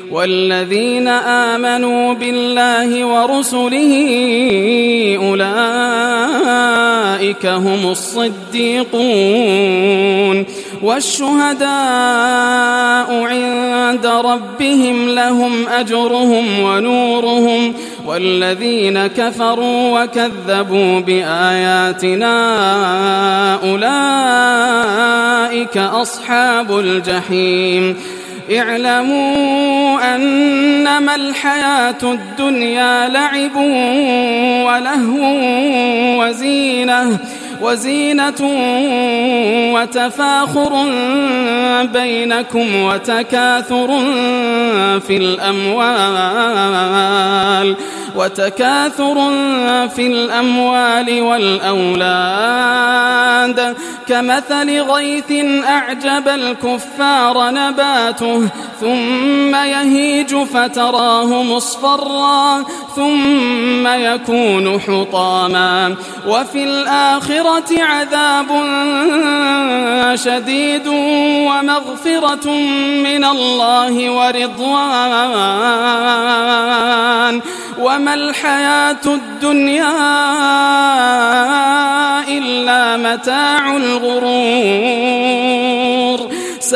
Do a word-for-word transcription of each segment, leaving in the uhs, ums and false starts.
والذين آمنوا بالله ورسله أولئك هم الصديقون والشهداء عند ربهم لهم أجرهم ونورهم والذين كفروا وكذبوا بآياتنا أولئك أصحاب الجحيم اعلموا أنما الحياة الدنيا لعب ولهو وزينة وزينة وتفاخر بينكم وتكاثر في الأموال وتكاثر في الأموال والأولاد كمثل غيث أعجب الكفار نباته ثم يهيج فتراه مصفرا ثم يكون حطاما وفي الآخرة عذاب شديد ومغفرة من الله ورضوان وما الحياة الدنيا إلا متاع الغرور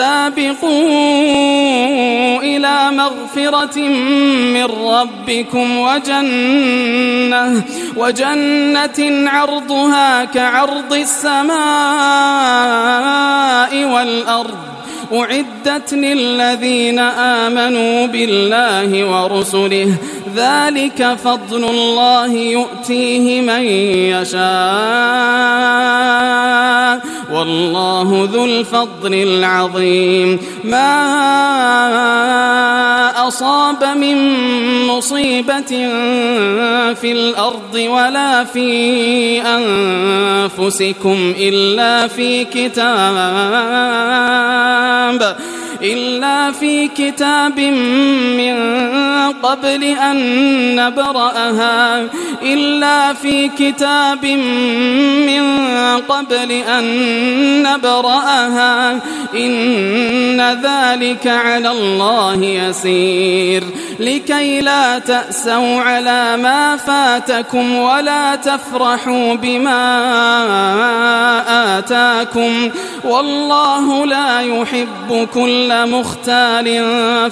سابقوا إلى مغفرة من ربكم وجنة وجنة عرضها كعرض السماء والأرض أعدت للذين آمنوا بالله ورسله ذلك فضل الله يؤتيه من يشاء والله ذو الفضل العظيم ما أصاب من مصيبة في الأرض ولا في أنفسكم إلا في كتاب إلا في كتاب من قبل أن نبرأها إلا في كتاب من قبل أن نبرأها إن ذلك على الله يسير لكي لا تأسوا على ما فاتكم ولا تفرحوا بما آتاكم والله لا يحب كل مختال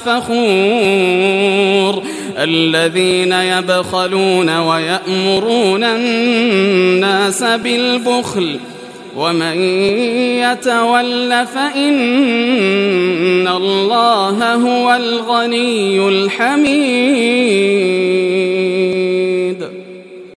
فخور الذين يبخلون ويأمرون الناس بالبخل ومن يتول فإن الله هو الغني الحميد.